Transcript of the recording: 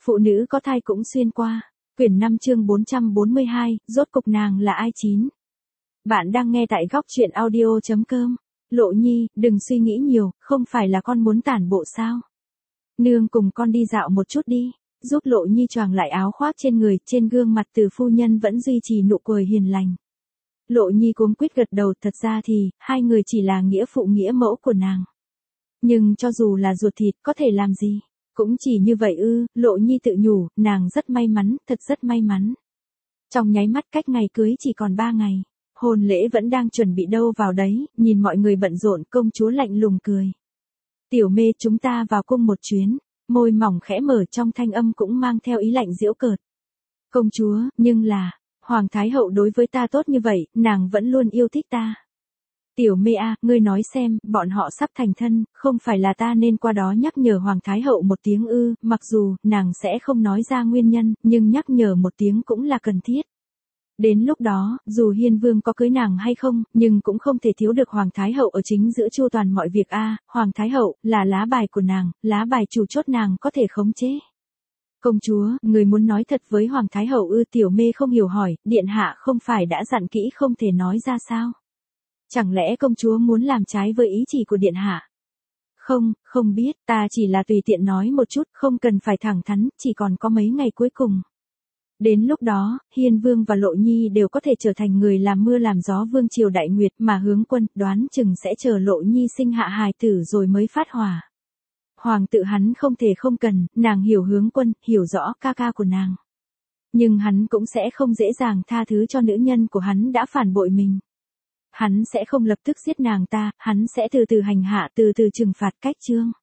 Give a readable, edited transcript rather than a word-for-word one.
Phụ nữ có thai cũng xuyên qua. Quyển 5 chương 442, rốt cục nàng là ai 9. Bạn đang nghe tại góc truyện audio.com. Lộ Nhi, đừng suy nghĩ nhiều, không phải là con muốn tản bộ sao? Nương cùng con đi dạo một chút đi. Giúp Lộ Nhi choàng lại áo khoác trên người, trên gương mặt Từ phu nhân vẫn duy trì nụ cười hiền lành. Lộ Nhi cuống quýt gật đầu, thật ra thì, hai người chỉ là nghĩa phụ nghĩa mẫu của nàng. Nhưng cho dù là ruột thịt, có thể làm gì? Cũng chỉ như vậy ư, Lộ Nhi tự nhủ, nàng rất may mắn, thật rất may mắn. Trong nháy mắt cách ngày cưới chỉ còn 3 ngày. Hôn lễ vẫn đang chuẩn bị đâu vào đấy, nhìn mọi người bận rộn, công chúa lạnh lùng cười. Tiểu mê, chúng ta vào cung một chuyến. Môi mỏng khẽ mở, trong thanh âm cũng mang theo ý lạnh giễu cợt. Công chúa, nhưng là, Hoàng Thái Hậu đối với ta tốt như vậy, nàng vẫn luôn yêu thích ta. Tiểu mê a, ngươi nói xem, bọn họ sắp thành thân, không phải là ta nên qua đó nhắc nhở Hoàng Thái Hậu một tiếng ư? Mặc dù, nàng sẽ không nói ra nguyên nhân, nhưng nhắc nhở một tiếng cũng là cần thiết. Đến lúc đó, dù Hiên Vương có cưới nàng hay không, nhưng cũng không thể thiếu được Hoàng Thái Hậu ở chính giữa chu toàn mọi việc a. Hoàng Thái Hậu, là lá bài của nàng, lá bài chủ chốt nàng có thể khống chế. Công chúa, người muốn nói thật với Hoàng Thái Hậu ư? Tiểu mê không hiểu hỏi, điện hạ không phải đã dặn kỹ không thể nói ra sao? Chẳng lẽ công chúa muốn làm trái với ý chỉ của điện hạ? Không biết, ta chỉ là tùy tiện nói một chút, không cần phải thẳng thắn, chỉ còn có mấy ngày cuối cùng. Đến lúc đó, Hiên Vương và Lộ Nhi đều có thể trở thành người làm mưa làm gió vương triều đại nguyệt, mà Hướng Quân đoán chừng sẽ chờ Lộ Nhi sinh hạ hài tử rồi mới phát hỏa. Hoàng tự hắn không thể không cần, nàng hiểu Hướng Quân, hiểu rõ ca ca của nàng. Nhưng hắn cũng sẽ không dễ dàng tha thứ cho nữ nhân của hắn đã phản bội mình. Hắn sẽ không lập tức giết nàng ta, hắn sẽ từ từ hành hạ, từ từ trừng phạt cách chương.